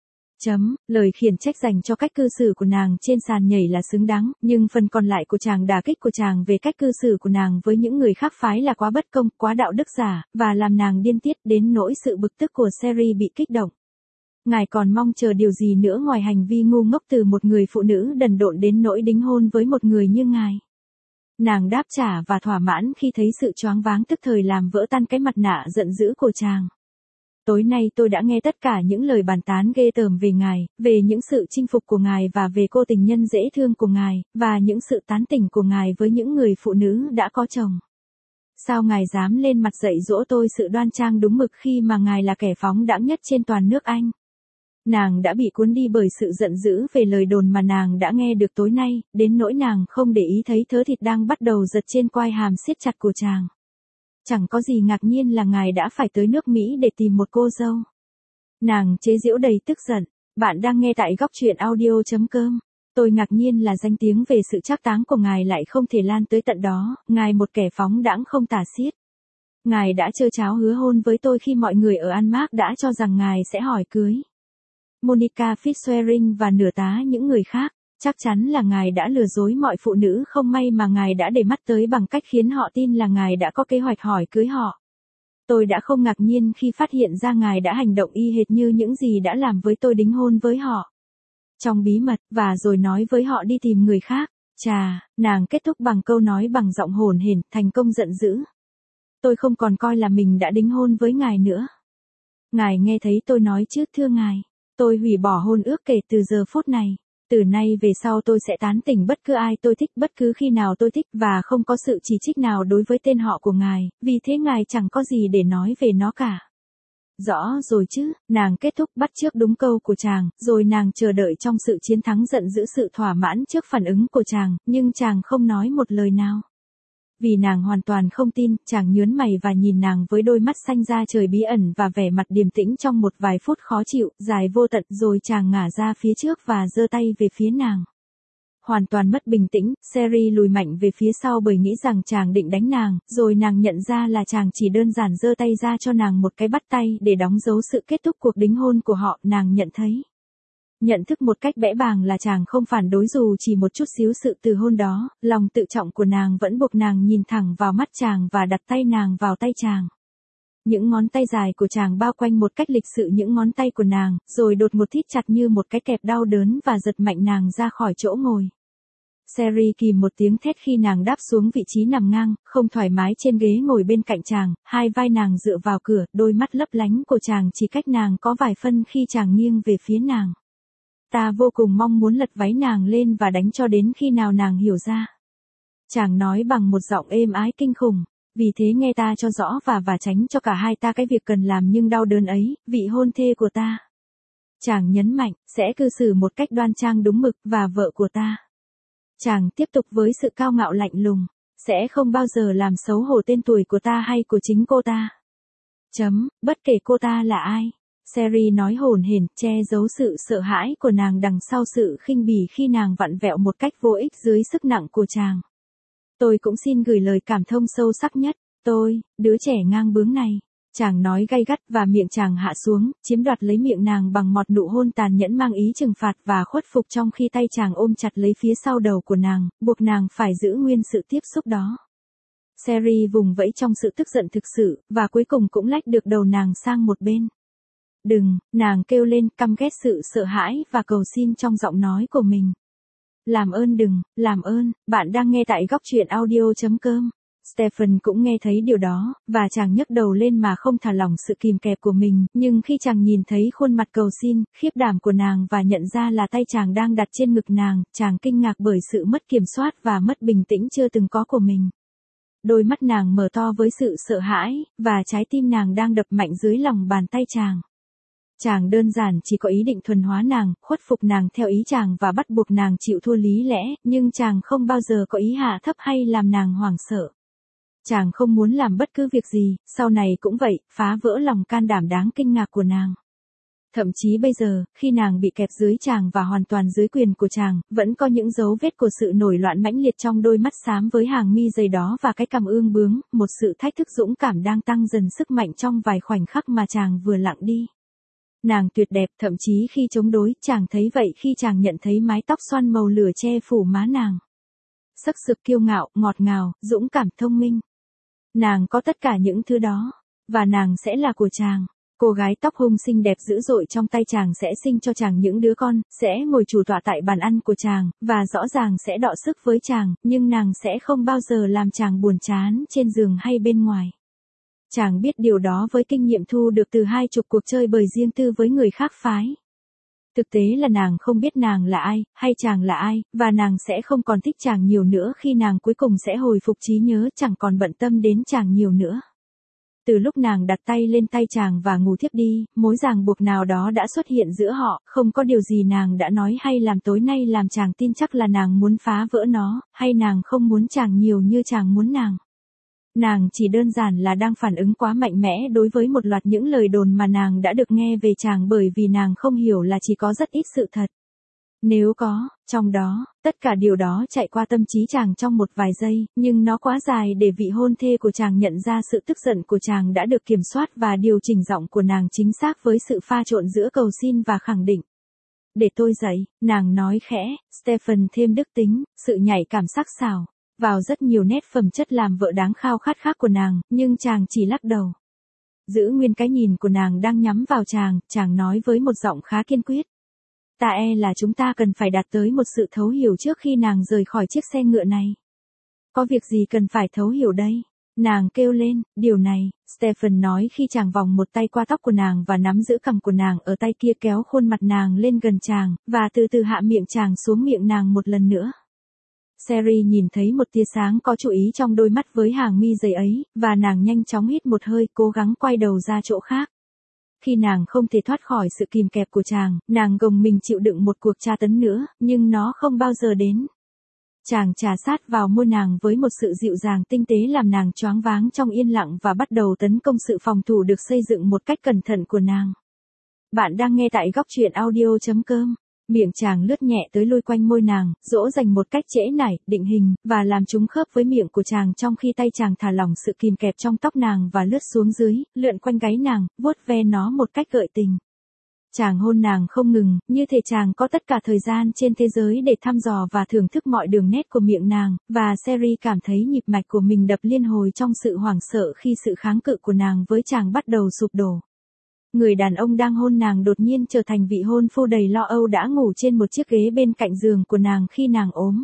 Chấm, lời khiển trách dành cho cách cư xử của nàng trên sàn nhảy là xứng đáng, nhưng phần còn lại của chàng đả kích của chàng về cách cư xử của nàng với những người khác phái là quá bất công, quá đạo đức giả, và làm nàng điên tiết đến nỗi sự bực tức của Sherry bị kích động. Ngài còn mong chờ điều gì nữa ngoài hành vi ngu ngốc từ một người phụ nữ đần độn đến nỗi đính hôn với một người như ngài? Nàng đáp trả và thỏa mãn khi thấy sự choáng váng tức thời làm vỡ tan cái mặt nạ giận dữ của chàng. Tối nay tôi đã nghe tất cả những lời bàn tán ghê tởm về ngài, về những sự chinh phục của ngài và về cô tình nhân dễ thương của ngài, và những sự tán tỉnh của ngài với những người phụ nữ đã có chồng. Sao ngài dám lên mặt dạy dỗ tôi sự đoan trang đúng mực khi mà ngài là kẻ phóng đãng nhất trên toàn nước Anh? Nàng đã bị cuốn đi bởi sự giận dữ về lời đồn mà nàng đã nghe được tối nay, đến nỗi nàng không để ý thấy thớ thịt đang bắt đầu giật trên quai hàm siết chặt của chàng. Chẳng có gì ngạc nhiên là ngài đã phải tới nước Mỹ để tìm một cô dâu. Nàng chế giễu đầy tức giận. Bạn đang nghe tại góc truyện audio chấm com. Tôi ngạc nhiên là danh tiếng về sự trác táng của ngài lại không thể lan tới tận đó, ngài một kẻ phóng đãng không tả xiết. Ngài đã trơ tráo hứa hôn với tôi khi mọi người ở An-Mark đã cho rằng ngài sẽ hỏi cưới Monica Fitzwaring và nửa tá những người khác. Chắc chắn là ngài đã lừa dối mọi phụ nữ không may mà ngài đã để mắt tới bằng cách khiến họ tin là ngài đã có kế hoạch hỏi cưới họ. Tôi đã không ngạc nhiên khi phát hiện ra ngài đã hành động y hệt như những gì đã làm với tôi, đính hôn với họ trong bí mật, và rồi nói với họ đi tìm người khác. Chà, nàng kết thúc bằng câu nói bằng giọng hổn hển, thành công giận dữ. Tôi không còn coi là mình đã đính hôn với ngài nữa. Ngài nghe thấy tôi nói chứ, thưa ngài, tôi hủy bỏ hôn ước kể từ giờ phút này. Từ nay về sau tôi sẽ tán tỉnh bất cứ ai tôi thích bất cứ khi nào tôi thích và không có sự chỉ trích nào đối với tên họ của ngài, vì thế ngài chẳng có gì để nói về nó cả. Rõ rồi chứ, nàng kết thúc bắt chước đúng câu của chàng, rồi nàng chờ đợi trong sự chiến thắng giận dữ sự thỏa mãn trước phản ứng của chàng, nhưng chàng không nói một lời nào. Vì nàng hoàn toàn không tin, chàng nhớn mày và nhìn nàng với đôi mắt xanh da trời bí ẩn và vẻ mặt điềm tĩnh trong một vài phút khó chịu, dài vô tận, rồi chàng ngả ra phía trước và giơ tay về phía nàng. Hoàn toàn mất bình tĩnh, Sherry lùi mạnh về phía sau bởi nghĩ rằng chàng định đánh nàng, rồi nàng nhận ra là chàng chỉ đơn giản giơ tay ra cho nàng một cái bắt tay để đóng dấu sự kết thúc cuộc đính hôn của họ. Nàng nhận thấy, nhận thức một cách bẽ bàng là chàng không phản đối dù chỉ một chút xíu sự từ hôn đó, lòng tự trọng của nàng vẫn buộc nàng nhìn thẳng vào mắt chàng và đặt tay nàng vào tay chàng. Những ngón tay dài của chàng bao quanh một cách lịch sự những ngón tay của nàng, rồi đột ngột thít chặt như một cái kẹp đau đớn và giật mạnh nàng ra khỏi chỗ ngồi. Sherry kìm một tiếng thét khi nàng đáp xuống vị trí nằm ngang, không thoải mái trên ghế ngồi bên cạnh chàng, hai vai nàng dựa vào cửa, đôi mắt lấp lánh của chàng chỉ cách nàng có vài phân khi chàng nghiêng về phía nàng. Ta vô cùng mong muốn lật váy nàng lên và đánh cho đến khi nào nàng hiểu ra. Chàng nói bằng một giọng êm ái kinh khủng, vì thế nghe ta cho rõ và và tránh cho cả hai ta cái việc cần làm nhưng đau đớn ấy, vị hôn thê của ta. Chàng nhấn mạnh, sẽ cư xử một cách đoan trang đúng mực và vợ của ta. Chàng tiếp tục với sự cao ngạo lạnh lùng, sẽ không bao giờ làm xấu hổ tên tuổi của ta hay của chính cô ta. Chấm, bất kể cô ta là ai. Sherry nói hổn hển, che giấu sự sợ hãi của nàng đằng sau sự khinh bỉ khi nàng vặn vẹo một cách vô ích dưới sức nặng của chàng. Tôi cũng xin gửi lời cảm thông sâu sắc nhất. Tôi, đứa trẻ ngang bướng này. Chàng nói gay gắt và miệng chàng hạ xuống, chiếm đoạt lấy miệng nàng bằng một nụ hôn tàn nhẫn mang ý trừng phạt và khuất phục trong khi tay chàng ôm chặt lấy phía sau đầu của nàng, buộc nàng phải giữ nguyên sự tiếp xúc đó. Sherry vùng vẫy trong sự tức giận thực sự, và cuối cùng cũng lách được đầu nàng sang một bên. Đừng, nàng kêu lên, căm ghét sự sợ hãi và cầu xin trong giọng nói của mình. Làm ơn đừng, làm ơn, bạn đang nghe tại góc truyện audio chấm com. Stephen cũng nghe thấy điều đó, và chàng nhấc đầu lên mà không thả lỏng sự kìm kẹp của mình, nhưng khi chàng nhìn thấy khuôn mặt cầu xin, khiếp đảm của nàng và nhận ra là tay chàng đang đặt trên ngực nàng, chàng kinh ngạc bởi sự mất kiểm soát và mất bình tĩnh chưa từng có của mình. Đôi mắt nàng mở to với sự sợ hãi, và trái tim nàng đang đập mạnh dưới lòng bàn tay chàng. Chàng đơn giản chỉ có ý định thuần hóa nàng, khuất phục nàng theo ý chàng và bắt buộc nàng chịu thua lý lẽ, nhưng chàng không bao giờ có ý hạ thấp hay làm nàng hoảng sợ. Chàng không muốn làm bất cứ việc gì, sau này cũng vậy, phá vỡ lòng can đảm đáng kinh ngạc của nàng. Thậm chí bây giờ, khi nàng bị kẹp dưới chàng và hoàn toàn dưới quyền của chàng, vẫn có những dấu vết của sự nổi loạn mãnh liệt trong đôi mắt xám với hàng mi dày đó và cái cằm ương bướng, một sự thách thức dũng cảm đang tăng dần sức mạnh trong vài khoảnh khắc mà chàng vừa lặng đi. Nàng tuyệt đẹp, thậm chí khi chống đối, chàng thấy vậy khi chàng nhận thấy mái tóc xoăn màu lửa che phủ má nàng. Sắc sực kiêu ngạo, ngọt ngào, dũng cảm, thông minh. Nàng có tất cả những thứ đó, và nàng sẽ là của chàng. Cô gái tóc hung xinh đẹp dữ dội trong tay chàng sẽ sinh cho chàng những đứa con, sẽ ngồi chủ tọa tại bàn ăn của chàng, và rõ ràng sẽ đọ sức với chàng, nhưng nàng sẽ không bao giờ làm chàng buồn chán trên giường hay bên ngoài. Chàng biết điều đó với kinh nghiệm thu được từ hai chục cuộc chơi bời riêng tư với người khác phái. Thực tế là nàng không biết nàng là ai, hay chàng là ai, và nàng sẽ không còn thích chàng nhiều nữa khi nàng cuối cùng sẽ hồi phục trí nhớ, chẳng còn bận tâm đến chàng nhiều nữa. Từ lúc nàng đặt tay lên tay chàng và ngủ thiếp đi, mối ràng buộc nào đó đã xuất hiện giữa họ, không có điều gì nàng đã nói hay làm tối nay làm chàng tin chắc là nàng muốn phá vỡ nó, hay nàng không muốn chàng nhiều như chàng muốn nàng. Nàng chỉ đơn giản là đang phản ứng quá mạnh mẽ đối với một loạt những lời đồn mà nàng đã được nghe về chàng bởi vì nàng không hiểu là chỉ có rất ít sự thật. Nếu có, trong đó, tất cả điều đó chạy qua tâm trí chàng trong một vài giây, nhưng nó quá dài để vị hôn thê của chàng nhận ra sự tức giận của chàng đã được kiểm soát và điều chỉnh giọng của nàng chính xác với sự pha trộn giữa cầu xin và khẳng định. Để tôi dậy, nàng nói khẽ, Stephen thêm đức tính, sự nhạy cảm sắc sảo vào rất nhiều nét phẩm chất làm vợ đáng khao khát khác của nàng, nhưng chàng chỉ lắc đầu. Giữ nguyên cái nhìn của nàng đang nhắm vào chàng, chàng nói với một giọng khá kiên quyết. Ta e là chúng ta cần phải đạt tới một sự thấu hiểu trước khi nàng rời khỏi chiếc xe ngựa này. Có việc gì cần phải thấu hiểu đây? Nàng kêu lên, điều này, Stephen nói khi chàng vòng một tay qua tóc của nàng và nắm giữ cằm của nàng ở tay kia kéo khuôn mặt nàng lên gần chàng, và từ từ hạ miệng chàng xuống miệng nàng một lần nữa. Sherry nhìn thấy một tia sáng có chú ý trong đôi mắt với hàng mi dày ấy, và nàng nhanh chóng hít một hơi, cố gắng quay đầu ra chỗ khác. Khi nàng không thể thoát khỏi sự kìm kẹp của chàng, nàng gồng mình chịu đựng một cuộc tra tấn nữa, nhưng nó không bao giờ đến. Chàng trà sát vào môi nàng với một sự dịu dàng tinh tế làm nàng choáng váng trong yên lặng và bắt đầu tấn công sự phòng thủ được xây dựng một cách cẩn thận của nàng. Bạn đang nghe tại góc truyện audio chấm com. Miệng chàng lướt nhẹ tới lui quanh môi nàng, dỗ dành một cách trễ nải, định hình, và làm chúng khớp với miệng của chàng trong khi tay chàng thả lỏng sự kìm kẹp trong tóc nàng và lướt xuống dưới, lượn quanh gáy nàng, vuốt ve nó một cách gợi tình. Chàng hôn nàng không ngừng, như thể chàng có tất cả thời gian trên thế giới để thăm dò và thưởng thức mọi đường nét của miệng nàng, và Sherry cảm thấy nhịp mạch của mình đập liên hồi trong sự hoảng sợ khi sự kháng cự của nàng với chàng bắt đầu sụp đổ. Người đàn ông đang hôn nàng đột nhiên trở thành vị hôn phu đầy lo âu đã ngủ trên một chiếc ghế bên cạnh giường của nàng khi nàng ốm.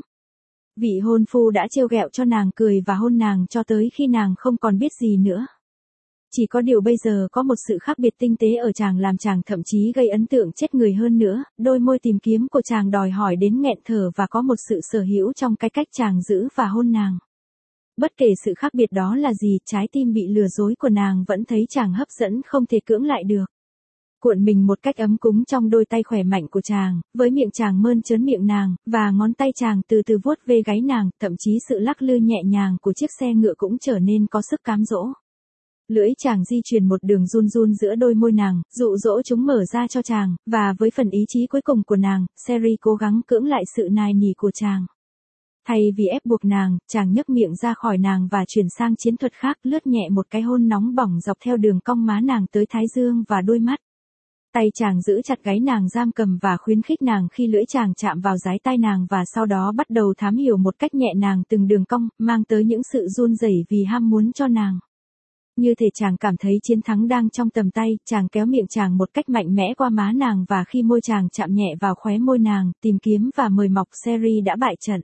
Vị hôn phu đã trêu ghẹo cho nàng cười và hôn nàng cho tới khi nàng không còn biết gì nữa. Chỉ có điều bây giờ có một sự khác biệt tinh tế ở chàng làm chàng thậm chí gây ấn tượng chết người hơn nữa, đôi môi tìm kiếm của chàng đòi hỏi đến nghẹn thở và có một sự sở hữu trong cái cách chàng giữ và hôn nàng. Bất kể sự khác biệt đó là gì, trái tim bị lừa dối của nàng vẫn thấy chàng hấp dẫn không thể cưỡng lại được. Cuộn mình một cách ấm cúng trong đôi tay khỏe mạnh của chàng, với miệng chàng mơn trớn miệng nàng, và ngón tay chàng từ từ vuốt ve gáy nàng, thậm chí sự lắc lư nhẹ nhàng của chiếc xe ngựa cũng trở nên có sức cám dỗ. Lưỡi chàng di chuyển một đường run run giữa đôi môi nàng, dụ dỗ chúng mở ra cho chàng, và với phần ý chí cuối cùng của nàng, Sherry cố gắng cưỡng lại sự nài nỉ của chàng. Thay vì ép buộc nàng, chàng nhấc miệng ra khỏi nàng và chuyển sang chiến thuật khác, lướt nhẹ một cái hôn nóng bỏng dọc theo đường cong má nàng tới thái dương và đôi mắt. Tay chàng giữ chặt gáy nàng giam cầm và khuyến khích nàng khi lưỡi chàng chạm vào dái tai nàng và sau đó bắt đầu thám hiểu một cách nhẹ nàng từng đường cong, mang tới những sự run rẩy vì ham muốn cho nàng. Như thể chàng cảm thấy chiến thắng đang trong tầm tay, chàng kéo miệng chàng một cách mạnh mẽ qua má nàng và khi môi chàng chạm nhẹ vào khóe môi nàng, tìm kiếm và mời mọc, Sherry đã bại trận.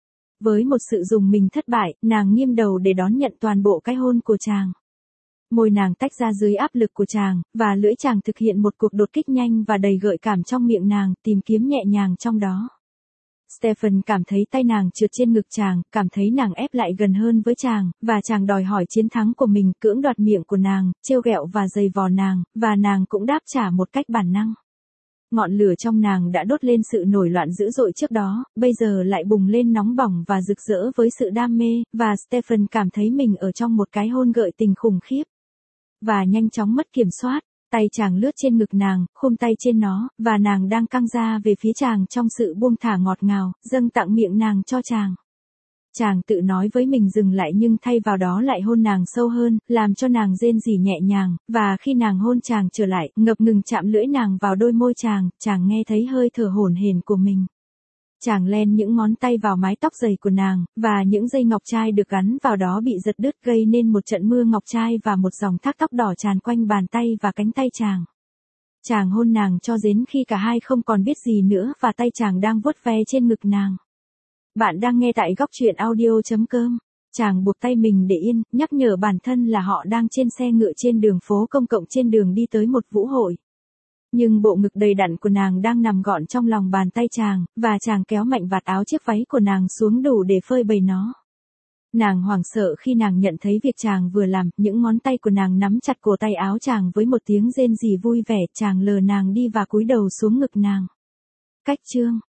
Với một sự dùng mình thất bại, nàng nghiêng đầu để đón nhận toàn bộ cái hôn của chàng. Môi nàng tách ra dưới áp lực của chàng, và lưỡi chàng thực hiện một cuộc đột kích nhanh và đầy gợi cảm trong miệng nàng, tìm kiếm nhẹ nhàng trong đó. Stephen cảm thấy tay nàng trượt trên ngực chàng, cảm thấy nàng ép lại gần hơn với chàng, và chàng đòi hỏi chiến thắng của mình, cưỡng đoạt miệng của nàng, trêu ghẹo và giày vò nàng, và nàng cũng đáp trả một cách bản năng. Ngọn lửa trong nàng đã đốt lên sự nổi loạn dữ dội trước đó, bây giờ lại bùng lên nóng bỏng và rực rỡ với sự đam mê, và Stephen cảm thấy mình ở trong một cái hôn gợi tình khủng khiếp. Và nhanh chóng mất kiểm soát, tay chàng lướt trên ngực nàng, khum tay trên nó, và nàng đang căng ra về phía chàng trong sự buông thả ngọt ngào, dâng tặng miệng nàng cho chàng. Chàng tự nói với mình dừng lại nhưng thay vào đó lại hôn nàng sâu hơn, làm cho nàng rên rỉ nhẹ nhàng, và khi nàng hôn chàng trở lại, ngập ngừng chạm lưỡi nàng vào đôi môi chàng, chàng nghe thấy hơi thở hổn hển của mình. Chàng len những ngón tay vào mái tóc dày của nàng, và những dây ngọc trai được gắn vào đó bị giật đứt gây nên một trận mưa ngọc trai và một dòng thác tóc đỏ tràn quanh bàn tay và cánh tay chàng. Chàng hôn nàng cho đến khi cả hai không còn biết gì nữa và tay chàng đang vuốt ve trên ngực nàng. Bạn đang nghe tại góc truyện audio chấm com. Chàng buộc tay mình để yên, nhắc nhở bản thân là họ đang trên xe ngựa trên đường phố công cộng trên đường đi tới một vũ hội. Nhưng bộ ngực đầy đặn của nàng đang nằm gọn trong lòng bàn tay chàng, và chàng kéo mạnh vạt áo chiếc váy của nàng xuống đủ để phơi bày nó. Nàng hoảng sợ khi nàng nhận thấy việc chàng vừa làm, những ngón tay của nàng nắm chặt cổ tay áo chàng với một tiếng rên rỉ vui vẻ, chàng lờ nàng đi và cúi đầu xuống ngực nàng. Cách chương